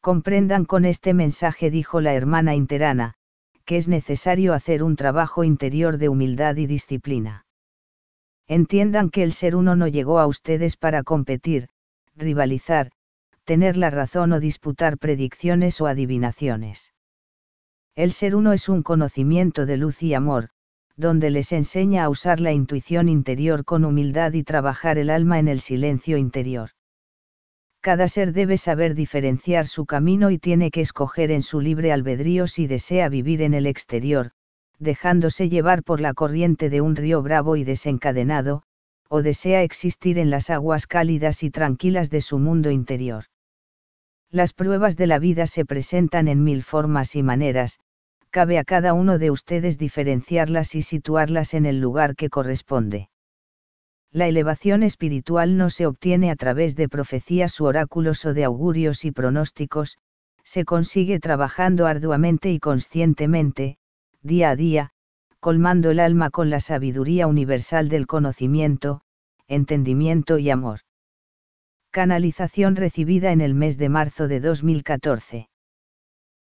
Comprendan con este mensaje, dijo la hermana interana, que es necesario hacer un trabajo interior de humildad y disciplina. Entiendan que el ser uno no llegó a ustedes para competir, rivalizar, tener la razón o disputar predicciones o adivinaciones. El ser uno es un conocimiento de luz y amor, donde les enseña a usar la intuición interior con humildad y trabajar el alma en el silencio interior. Cada ser debe saber diferenciar su camino y tiene que escoger en su libre albedrío si desea vivir en el exterior, dejándose llevar por la corriente de un río bravo y desencadenado, o desea existir en las aguas cálidas y tranquilas de su mundo interior. Las pruebas de la vida se presentan en mil formas y maneras, cabe a cada uno de ustedes diferenciarlas y situarlas en el lugar que corresponde. La elevación espiritual no se obtiene a través de profecías u oráculos o de augurios y pronósticos, se consigue trabajando arduamente y conscientemente, día a día, colmando el alma con la sabiduría universal del conocimiento, entendimiento y amor. Canalización recibida en el mes de marzo de 2014.